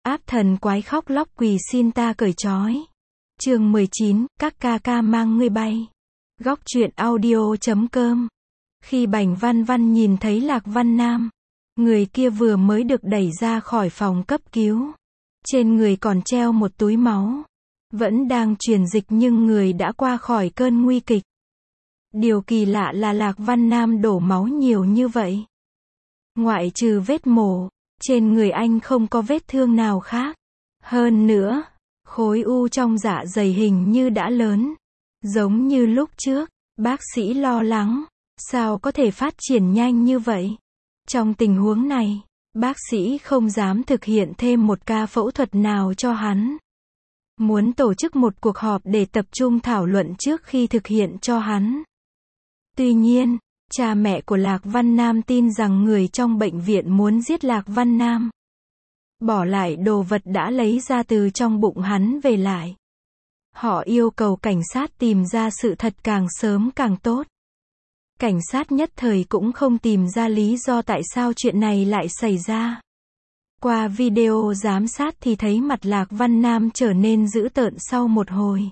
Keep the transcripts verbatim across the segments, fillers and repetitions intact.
Áp thần quái khóc lóc quỳ xin ta cởi trói. Chương mười chín, các ca ca mang ngươi bay. Góc truyện audio chấm com. Khi Bành Văn Văn nhìn thấy Lạc Văn Nam, người kia vừa mới được đẩy ra khỏi phòng cấp cứu. Trên người còn treo một túi máu. Vẫn đang truyền dịch nhưng người đã qua khỏi cơn nguy kịch. Điều kỳ lạ là Lạc Văn Nam đổ máu nhiều như vậy. Ngoại trừ vết mổ, trên người anh không có vết thương nào khác. Hơn nữa, khối u trong dạ dày hình như đã lớn. Giống như lúc trước, bác sĩ lo lắng, sao có thể phát triển nhanh như vậy? Trong tình huống này, bác sĩ không dám thực hiện thêm một ca phẫu thuật nào cho hắn. Muốn tổ chức một cuộc họp để tập trung thảo luận trước khi thực hiện cho hắn. Tuy nhiên, cha mẹ của Lạc Văn Nam tin rằng người trong bệnh viện muốn giết Lạc Văn Nam. Bỏ lại đồ vật đã lấy ra từ trong bụng hắn về lại. Họ yêu cầu cảnh sát tìm ra sự thật càng sớm càng tốt. Cảnh sát nhất thời cũng không tìm ra lý do tại sao chuyện này lại xảy ra. Qua video giám sát thì thấy mặt Lạc Văn Nam trở nên dữ tợn sau một hồi.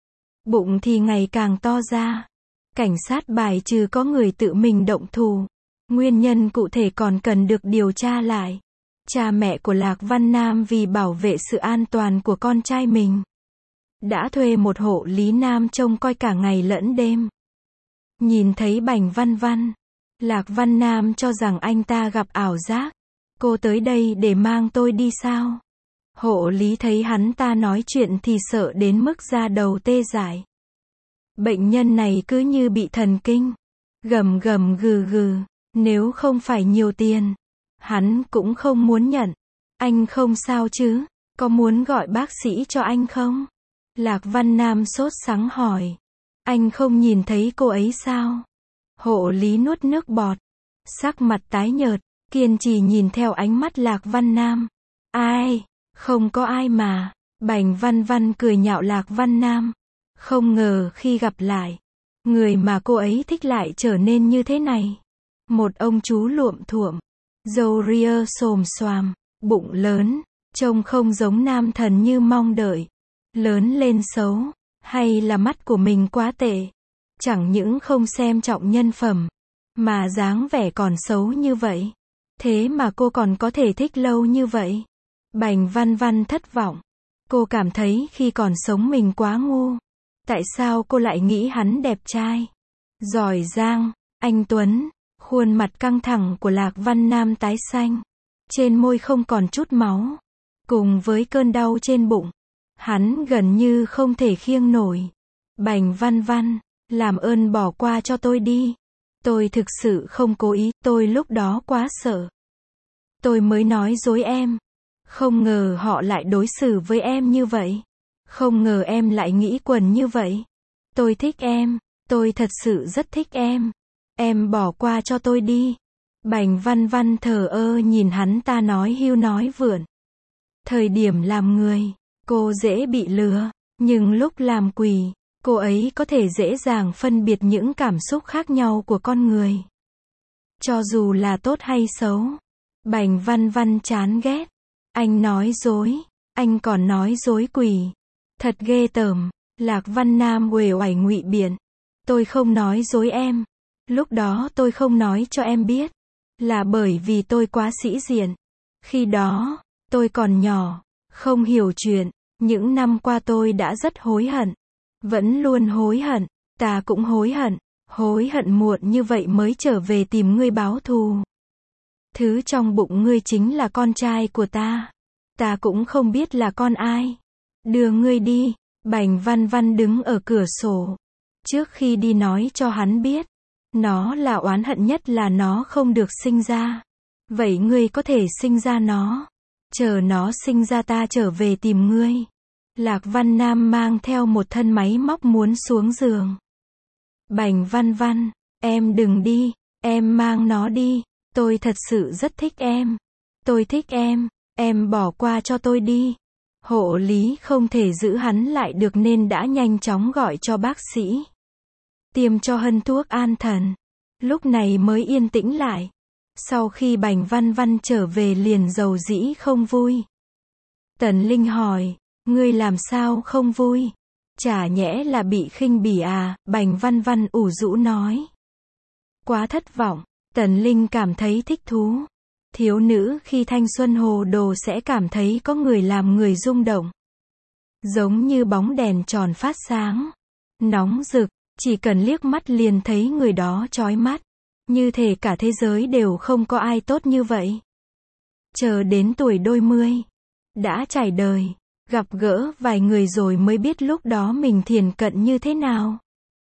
Bụng thì ngày càng to ra. Cảnh sát bài trừ có người tự mình động thủ. Nguyên nhân cụ thể còn cần được điều tra lại. Cha mẹ của Lạc Văn Nam vì bảo vệ sự an toàn của con trai mình, đã thuê một hộ lý nam trông coi cả ngày lẫn đêm. Nhìn thấy Bành Văn Văn, Lạc Văn Nam cho rằng anh ta gặp ảo giác. Cô tới đây để mang tôi đi sao? Hộ lý thấy hắn ta nói chuyện thì sợ đến mức da đầu tê dại. Bệnh nhân này cứ như bị thần kinh. Gầm gầm gừ gừ. Nếu không phải nhiều tiền, hắn cũng không muốn nhận. Anh không sao chứ? Có muốn gọi bác sĩ cho anh không? Lạc Văn Nam sốt sắng hỏi. Anh không nhìn thấy cô ấy sao? Hộ lý nuốt nước bọt. Sắc mặt tái nhợt, kiên trì nhìn theo ánh mắt Lạc Văn Nam. Ai? Không có ai mà. Bành Văn Văn cười nhạo Lạc Văn Nam. Không ngờ khi gặp lại, người mà cô ấy thích lại trở nên như thế này. Một ông chú luộm thuộm, râu ria xồm xoàm, bụng lớn, trông không giống nam thần như mong đợi. Lớn lên xấu, hay là mắt của mình quá tệ? Chẳng những không xem trọng nhân phẩm, mà dáng vẻ còn xấu như vậy. Thế mà cô còn có thể thích lâu như vậy. Bành Văn Văn thất vọng. Cô cảm thấy khi còn sống mình quá ngu. Tại sao cô lại nghĩ hắn đẹp trai, giỏi giang, anh tuấn? Khuôn mặt căng thẳng của Lạc Văn Nam tái xanh. Trên môi không còn chút máu. Cùng với cơn đau trên bụng, hắn gần như không thể khiêng nổi. Bành Văn Văn, làm ơn bỏ qua cho tôi đi. Tôi thực sự không cố ý, tôi lúc đó quá sợ. Tôi mới nói dối em. Không ngờ họ lại đối xử với em như vậy. Không ngờ em lại nghĩ quần như vậy. Tôi thích em, tôi thật sự rất thích em. Em bỏ qua cho tôi đi. Bành Văn Văn thờ ơ nhìn hắn ta nói hưu nói vượn. Thời điểm làm người, cô dễ bị lừa. Nhưng lúc làm quỷ, cô ấy có thể dễ dàng phân biệt những cảm xúc khác nhau của con người. Cho dù là tốt hay xấu. Bành Văn Văn chán ghét. Anh nói dối. Anh còn nói dối quỷ. Thật ghê tởm. Lạc Văn Nam uể oải ngụy biện. Tôi không nói dối em. Lúc đó tôi không nói cho em biết. Là bởi vì tôi quá sĩ diện. Khi đó, tôi còn nhỏ, không hiểu chuyện. Những năm qua tôi đã rất hối hận. Vẫn luôn hối hận. Ta cũng hối hận. Hối hận muộn như vậy mới trở về tìm ngươi báo thù. Thứ trong bụng ngươi chính là con trai của ta. Ta cũng không biết là con ai. Đưa ngươi đi. Bành Văn Văn đứng ở cửa sổ. Trước khi đi nói cho hắn biết. Nó là oán hận nhất là nó không được sinh ra. Vậy ngươi có thể sinh ra nó. Chờ nó sinh ra ta trở về tìm ngươi. Lạc Văn Nam mang theo một thân máy móc muốn xuống giường. Bành Văn Văn, em đừng đi. Em mang nó đi. Tôi thật sự rất thích em. Tôi thích em. Em bỏ qua cho tôi đi. Hộ lý không thể giữ hắn lại được nên đã nhanh chóng gọi cho bác sĩ. Tiêm cho Hân thuốc an thần. Lúc này mới yên tĩnh lại. Sau khi Bành Văn Văn trở về liền rầu rĩ không vui. Tần Linh hỏi, ngươi làm sao không vui? Chả nhẽ là bị khinh bỉ à? Bành Văn Văn ủ rũ nói. Quá thất vọng. Tần Linh cảm thấy thích thú. Thiếu nữ khi thanh xuân hồ đồ sẽ cảm thấy có người làm người rung động. Giống như bóng đèn tròn phát sáng. Nóng rực, chỉ cần liếc mắt liền thấy người đó chói mắt. Như thể cả thế giới đều không có ai tốt như vậy. Chờ đến tuổi đôi mươi. Đã trải đời. Gặp gỡ vài người rồi mới biết lúc đó mình thiển cận như thế nào.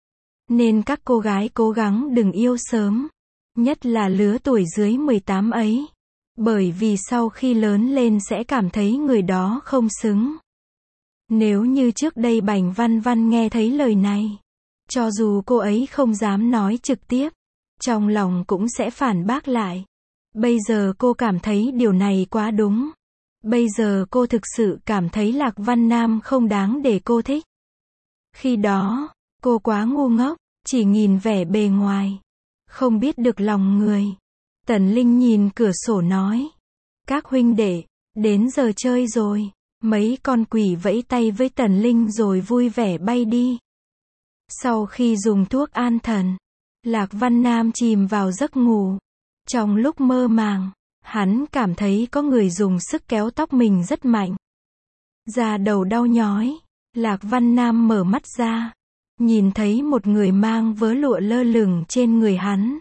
Nên các cô gái cố gắng đừng yêu sớm. Nhất là lứa tuổi dưới mười tám ấy. Bởi vì sau khi lớn lên sẽ cảm thấy người đó không xứng. Nếu như trước đây Bành Văn Văn nghe thấy lời này, cho dù cô ấy không dám nói trực tiếp, trong lòng cũng sẽ phản bác lại. Bây giờ cô cảm thấy điều này quá đúng. Bây giờ cô thực sự cảm thấy Lạc Văn Nam không đáng để cô thích. Khi đó, cô quá ngu ngốc, chỉ nhìn vẻ bề ngoài, không biết được lòng người. Tần Linh nhìn cửa sổ nói, các huynh đệ, đến giờ chơi rồi. Mấy con quỷ vẫy tay với Tần Linh rồi vui vẻ bay đi. Sau khi dùng thuốc an thần, Lạc Văn Nam chìm vào giấc ngủ. Trong lúc mơ màng, hắn cảm thấy có người dùng sức kéo tóc mình rất mạnh. Da đầu đau nhói, Lạc Văn Nam mở mắt ra, nhìn thấy một người mang vớ lụa lơ lửng trên người hắn.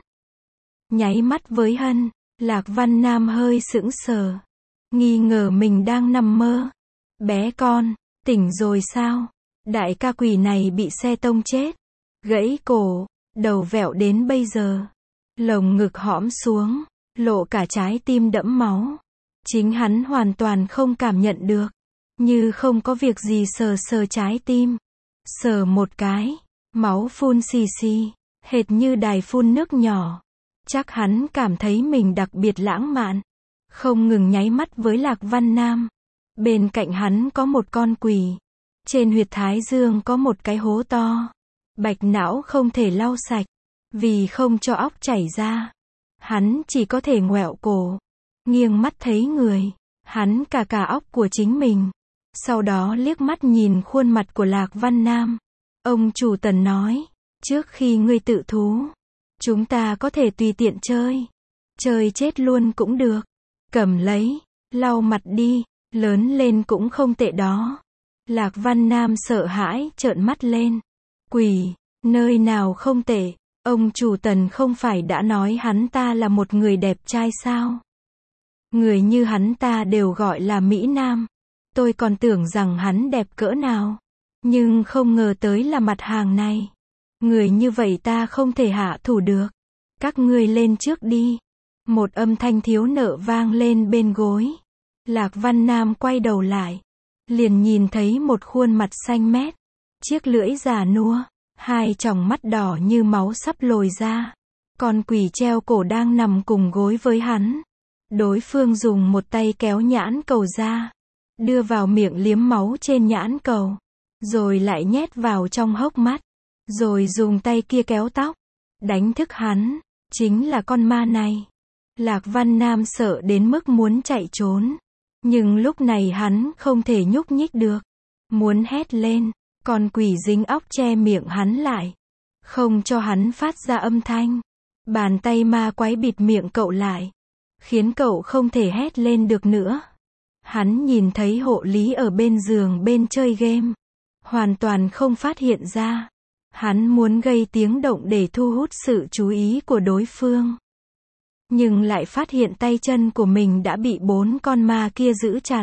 Nháy mắt với Hân, Lạc Văn Nam hơi sững sờ, nghi ngờ mình đang nằm mơ. Bé con, tỉnh rồi sao? Đại ca quỷ này bị xe tông chết, gãy cổ, đầu vẹo đến bây giờ. Lồng ngực hõm xuống, lộ cả trái tim đẫm máu. Chính hắn hoàn toàn không cảm nhận được. Như không có việc gì sờ sờ trái tim. Sờ một cái, máu phun xì xì, hệt như đài phun nước nhỏ. Chắc hắn cảm thấy mình đặc biệt lãng mạn. Không ngừng nháy mắt với Lạc Văn Nam. Bên cạnh hắn có một con quỷ. Trên huyệt thái dương có một cái hố to. Bạch não không thể lau sạch. Vì không cho óc chảy ra. Hắn chỉ có thể ngoẹo cổ. Nghiêng mắt thấy người. Hắn cà cà óc của chính mình. Sau đó liếc mắt nhìn khuôn mặt của Lạc Văn Nam. Ông chủ Tần nói. Trước khi ngươi tự thú, chúng ta có thể tùy tiện chơi. Chơi chết luôn cũng được. Cầm lấy, lau mặt đi. Lớn lên cũng không tệ đó. Lạc Văn Nam sợ hãi trợn mắt lên. Quỷ, nơi nào không tệ? Ông chủ Tần không phải đã nói hắn ta là một người đẹp trai sao? Người như hắn ta đều gọi là Mỹ Nam. Tôi còn tưởng rằng hắn đẹp cỡ nào. Nhưng không ngờ tới là mặt hàng này. Người như vậy ta không thể hạ thủ được. Các ngươi lên trước đi. Một âm thanh thiếu nợ vang lên bên gối. Lạc Văn Nam quay đầu lại. Liền nhìn thấy một khuôn mặt xanh mét. Chiếc lưỡi già nua. Hai tròng mắt đỏ như máu sắp lồi ra. Con quỷ treo cổ đang nằm cùng gối với hắn. Đối phương dùng một tay kéo nhãn cầu ra. Đưa vào miệng liếm máu trên nhãn cầu. Rồi lại nhét vào trong hốc mắt. Rồi dùng tay kia kéo tóc. Đánh thức hắn. Chính là con ma này. Lạc Văn Nam sợ đến mức muốn chạy trốn. Nhưng lúc này hắn không thể nhúc nhích được. Muốn hét lên. Con quỷ dính óc che miệng hắn lại. Không cho hắn phát ra âm thanh. Bàn tay ma quái bịt miệng cậu lại. Khiến cậu không thể hét lên được nữa. Hắn nhìn thấy hộ lý ở bên giường bên chơi game. Hoàn toàn không phát hiện ra. Hắn muốn gây tiếng động để thu hút sự chú ý của đối phương. Nhưng lại phát hiện tay chân của mình đã bị bốn con ma kia giữ chặt.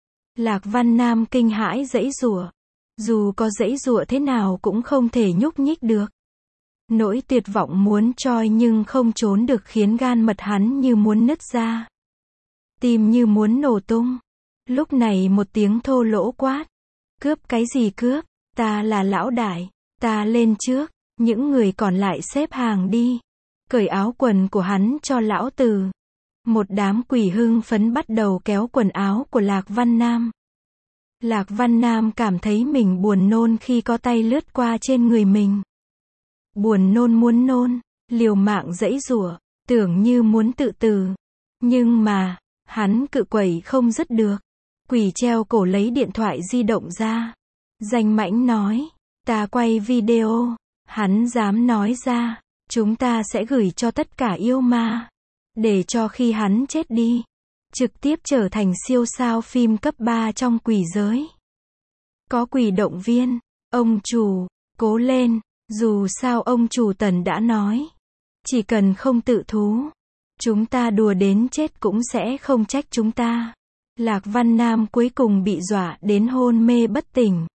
Lạc Văn Nam kinh hãi giãy giụa. Dù có giãy giụa thế nào cũng không thể nhúc nhích được. Nỗi tuyệt vọng muốn troi nhưng không trốn được khiến gan mật hắn như muốn nứt ra. Tim như muốn nổ tung. Lúc này một tiếng thô lỗ quát. Cướp cái gì cướp? Ta là lão đại. Ta lên trước. Những người còn lại xếp hàng đi. Cởi áo quần của hắn cho lão tử. Một đám quỷ hưng phấn bắt đầu kéo quần áo của Lạc Văn Nam. Lạc Văn Nam cảm thấy mình buồn nôn khi có tay lướt qua trên người mình. Buồn nôn muốn nôn, liều mạng giãy giụa, tưởng như muốn tự tử. Nhưng mà, hắn cự quẩy không dứt được. Quỷ treo cổ lấy điện thoại di động ra. Danh Mãnh nói, ta quay video. Hắn dám nói ra, chúng ta sẽ gửi cho tất cả yêu ma. Để cho khi hắn chết đi, trực tiếp trở thành siêu sao phim cấp ba trong quỷ giới. Có quỷ động viên, ông chủ, cố lên, dù sao ông chủ Tần đã nói. Chỉ cần không tự thú, chúng ta đùa đến chết cũng sẽ không trách chúng ta. Lạc Văn Nam cuối cùng bị dọa đến hôn mê bất tỉnh.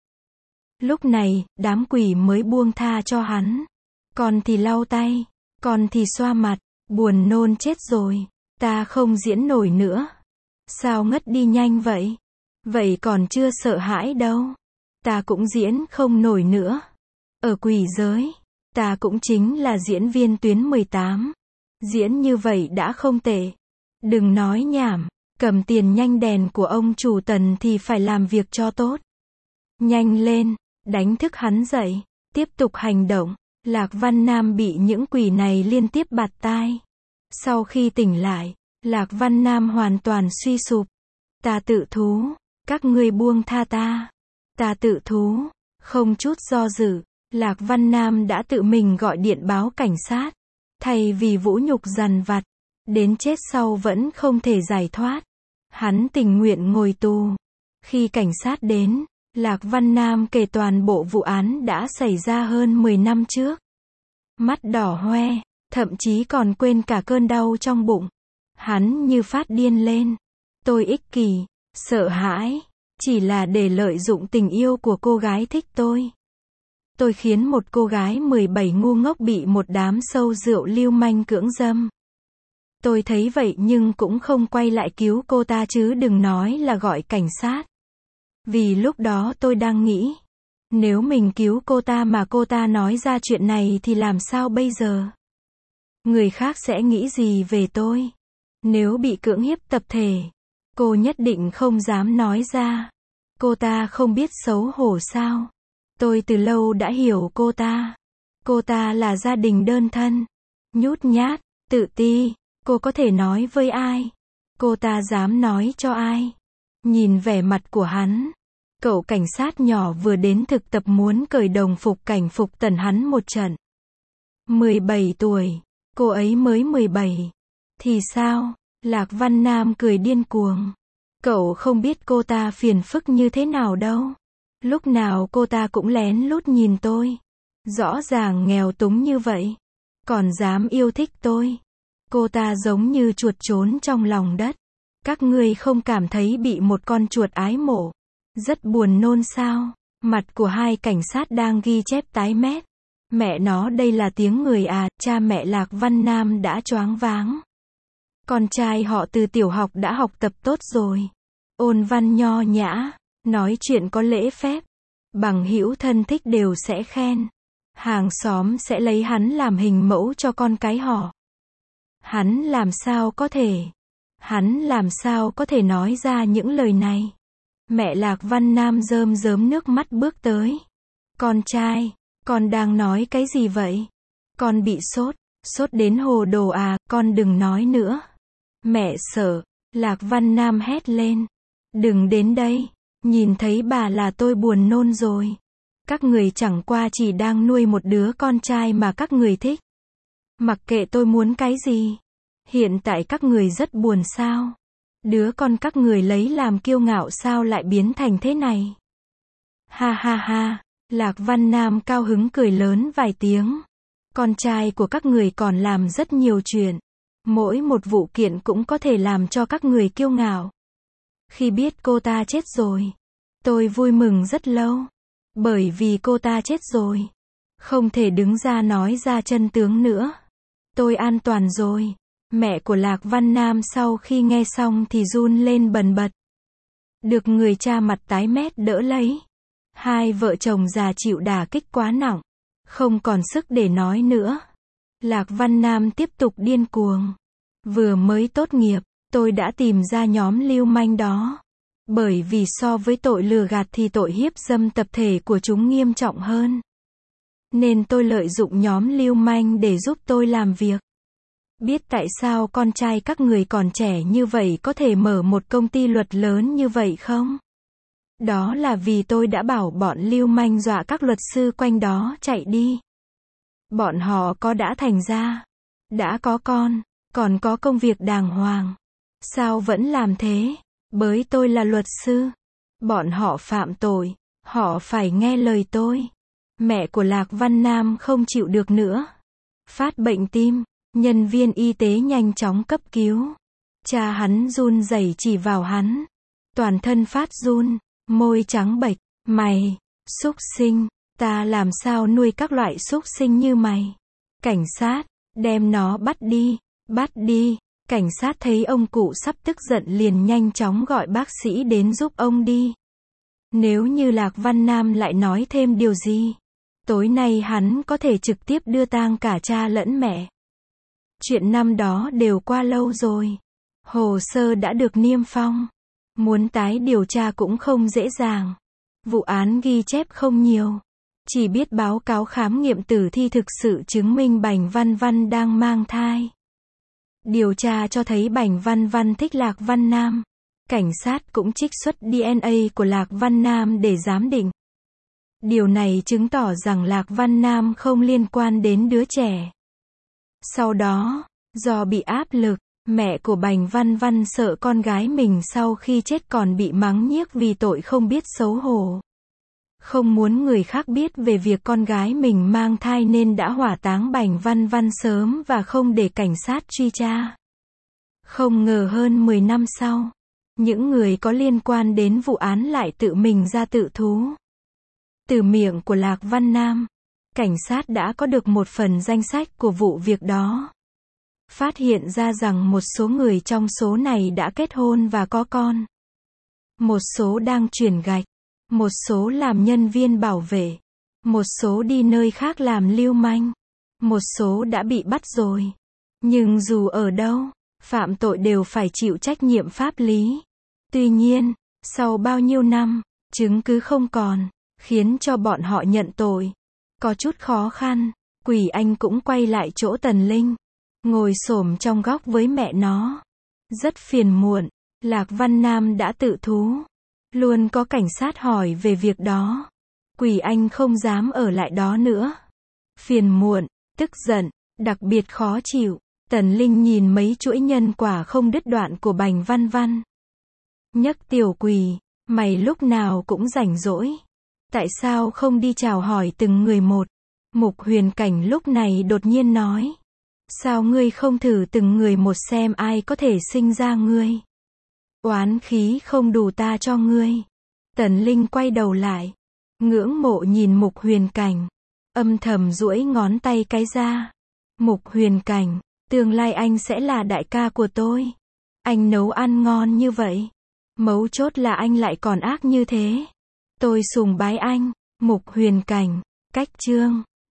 Lúc này, đám quỷ mới buông tha cho hắn. Còn thì lau tay, còn thì xoa mặt, buồn nôn chết rồi, ta không diễn nổi nữa. Sao ngất đi nhanh vậy? Vậy còn chưa sợ hãi đâu. Ta cũng diễn không nổi nữa. Ở quỷ giới, ta cũng chính là diễn viên tuyến mười tám. Diễn như vậy đã không tệ. Đừng nói nhảm, cầm tiền nhanh đèn của ông chủ Tần thì phải làm việc cho tốt. Nhanh lên, đánh thức hắn dậy, tiếp tục hành động. Lạc Văn Nam bị những quỷ này liên tiếp bạt tai. Sau khi tỉnh lại, Lạc Văn Nam hoàn toàn suy sụp. Ta tự thú, các ngươi buông tha ta. Ta tự thú, không chút do dự, Lạc Văn Nam đã tự mình gọi điện báo cảnh sát. Thay vì vũ nhục dằn vặt, đến chết sau vẫn không thể giải thoát. Hắn tình nguyện ngồi tù. Khi cảnh sát đến, Lạc Văn Nam kể toàn bộ vụ án đã xảy ra hơn mười năm trước. Mắt đỏ hoe, thậm chí còn quên cả cơn đau trong bụng. Hắn như phát điên lên. Tôi ích kỷ, sợ hãi, chỉ là để lợi dụng tình yêu của cô gái thích tôi. Tôi khiến một cô gái mười bảy ngu ngốc bị một đám sâu rượu lưu manh cưỡng dâm. Tôi thấy vậy nhưng cũng không quay lại cứu cô ta chứ đừng nói là gọi cảnh sát. Vì lúc đó tôi đang nghĩ, nếu mình cứu cô ta mà cô ta nói ra chuyện này thì làm sao bây giờ? Người khác sẽ nghĩ gì về tôi? Nếu bị cưỡng hiếp tập thể, cô nhất định không dám nói ra. Cô ta không biết xấu hổ sao? Tôi từ lâu đã hiểu cô ta. Cô ta là gia đình đơn thân, nhút nhát, tự ti. Cô có thể nói với ai? Cô ta dám nói cho ai? Nhìn vẻ mặt của hắn, cậu cảnh sát nhỏ vừa đến thực tập muốn cởi đồng phục cảnh phục tần hắn một trận. mười bảy tuổi, cô ấy mới mười bảy. Thì sao? Lạc Văn Nam cười điên cuồng. Cậu không biết cô ta phiền phức như thế nào đâu. Lúc nào cô ta cũng lén lút nhìn tôi. Rõ ràng nghèo túng như vậy, còn dám yêu thích tôi. Cô ta giống như chuột trốn trong lòng đất. Các ngươi không cảm thấy bị một con chuột ái mộ rất buồn nôn sao? Mặt của hai cảnh sát đang ghi chép tái mét. Mẹ nó đây là tiếng người à? Cha mẹ Lạc Văn Nam đã choáng váng. Con trai họ từ tiểu học đã học tập tốt rồi. Ôn văn nho nhã, nói chuyện có lễ phép. Bằng hữu thân thích đều sẽ khen. Hàng xóm sẽ lấy hắn làm hình mẫu cho con cái họ. Hắn làm sao có thể? Hắn làm sao có thể nói ra những lời này? Mẹ Lạc Văn Nam rơm rớm nước mắt bước tới. Con trai, con đang nói cái gì vậy? Con bị sốt, sốt đến hồ đồ à, con đừng nói nữa. Mẹ sợ, Lạc Văn Nam hét lên. Đừng đến đây, nhìn thấy bà là tôi buồn nôn rồi. Các người chẳng qua chỉ đang nuôi một đứa con trai mà các người thích. Mặc kệ tôi muốn cái gì. Hiện tại các người rất buồn sao? Đứa con các người lấy làm kiêu ngạo sao lại biến thành thế này? Ha ha ha, Lạc Văn Nam cao hứng cười lớn vài tiếng. Con trai của các người còn làm rất nhiều chuyện. Mỗi một vụ kiện cũng có thể làm cho các người kiêu ngạo. Khi biết cô ta chết rồi, tôi vui mừng rất lâu. Bởi vì cô ta chết rồi, không thể đứng ra nói ra chân tướng nữa. Tôi an toàn rồi. Mẹ của Lạc Văn Nam sau khi nghe xong thì run lên bần bật. Được người cha mặt tái mét đỡ lấy. Hai vợ chồng già chịu đả kích quá nặng, không còn sức để nói nữa. Lạc Văn Nam tiếp tục điên cuồng. Vừa mới tốt nghiệp, tôi đã tìm ra nhóm lưu manh đó. Bởi vì so với tội lừa gạt thì tội hiếp dâm tập thể của chúng nghiêm trọng hơn. Nên tôi lợi dụng nhóm lưu manh để giúp tôi làm việc. Biết tại sao con trai các người còn trẻ như vậy có thể mở một công ty luật lớn như vậy không? Đó là vì tôi đã bảo bọn lưu manh dọa các luật sư quanh đó chạy đi. Bọn họ có đã thành ra, đã có con, còn có công việc đàng hoàng. Sao vẫn làm thế? Bởi tôi là luật sư. Bọn họ phạm tội, họ phải nghe lời tôi. Mẹ của Lạc Văn Nam không chịu được nữa. Phát bệnh tim, nhân viên y tế nhanh chóng cấp cứu. Cha hắn run rẩy chỉ vào hắn. Toàn thân phát run, môi trắng bệch, mày, súc sinh, ta làm sao nuôi các loại súc sinh như mày? Cảnh sát, đem nó bắt đi, bắt đi. Cảnh sát thấy ông cụ sắp tức giận liền nhanh chóng gọi bác sĩ đến giúp ông đi. Nếu như Lạc Văn Nam lại nói thêm điều gì, tối nay hắn có thể trực tiếp đưa tang cả cha lẫn mẹ. Chuyện năm đó đều qua lâu rồi. Hồ sơ đã được niêm phong. Muốn tái điều tra cũng không dễ dàng. Vụ án ghi chép không nhiều. Chỉ biết báo cáo khám nghiệm tử thi thực sự chứng minh Bành Văn Văn đang mang thai. Điều tra cho thấy Bành Văn Văn thích Lạc Văn Nam. Cảnh sát cũng trích xuất đê en a của Lạc Văn Nam để giám định. Điều này chứng tỏ rằng Lạc Văn Nam không liên quan đến đứa trẻ. Sau đó, do bị áp lực, mẹ của Bành Văn Văn sợ con gái mình sau khi chết còn bị mắng nhiếc vì tội không biết xấu hổ. Không muốn người khác biết về việc con gái mình mang thai nên đã hỏa táng Bành Văn Văn sớm và không để cảnh sát truy tra. Không ngờ hơn mười năm sau, những người có liên quan đến vụ án lại tự mình ra tự thú. Từ miệng của Lạc Văn Nam, cảnh sát đã có được một phần danh sách của vụ việc đó. Phát hiện ra rằng một số người trong số này đã kết hôn và có con. Một số đang chuyển gạch. Một số làm nhân viên bảo vệ. Một số đi nơi khác làm lưu manh. Một số đã bị bắt rồi. Nhưng dù ở đâu, phạm tội đều phải chịu trách nhiệm pháp lý. Tuy nhiên, sau bao nhiêu năm, chứng cứ không còn, khiến cho bọn họ nhận tội. Có chút khó khăn, Quỷ Anh cũng quay lại chỗ Tần Linh. Ngồi xổm trong góc với mẹ nó. Rất phiền muộn, Lạc Văn Nam đã tự thú. Luôn có cảnh sát hỏi về việc đó. Quỷ Anh không dám ở lại đó nữa. Phiền muộn, tức giận, đặc biệt khó chịu. Tần Linh nhìn mấy chuỗi nhân quả không đứt đoạn của Bành Văn Văn. Nhấc tiểu quỷ, mày lúc nào cũng rảnh rỗi. Tại sao không đi chào hỏi từng người một? Mục Huyền Cảnh lúc này đột nhiên nói. Sao ngươi không thử từng người một xem ai có thể sinh ra ngươi? Oán khí không đủ ta cho ngươi. Tần Linh quay đầu lại. Ngưỡng mộ nhìn Mục Huyền Cảnh. Âm thầm duỗi ngón tay cái ra. Mục Huyền Cảnh, tương lai anh sẽ là đại ca của tôi. Anh nấu ăn ngon như vậy. Mấu chốt là anh lại còn ác như thế. Tôi sùng bái anh. Mục Huyền Cảnh, cách chương.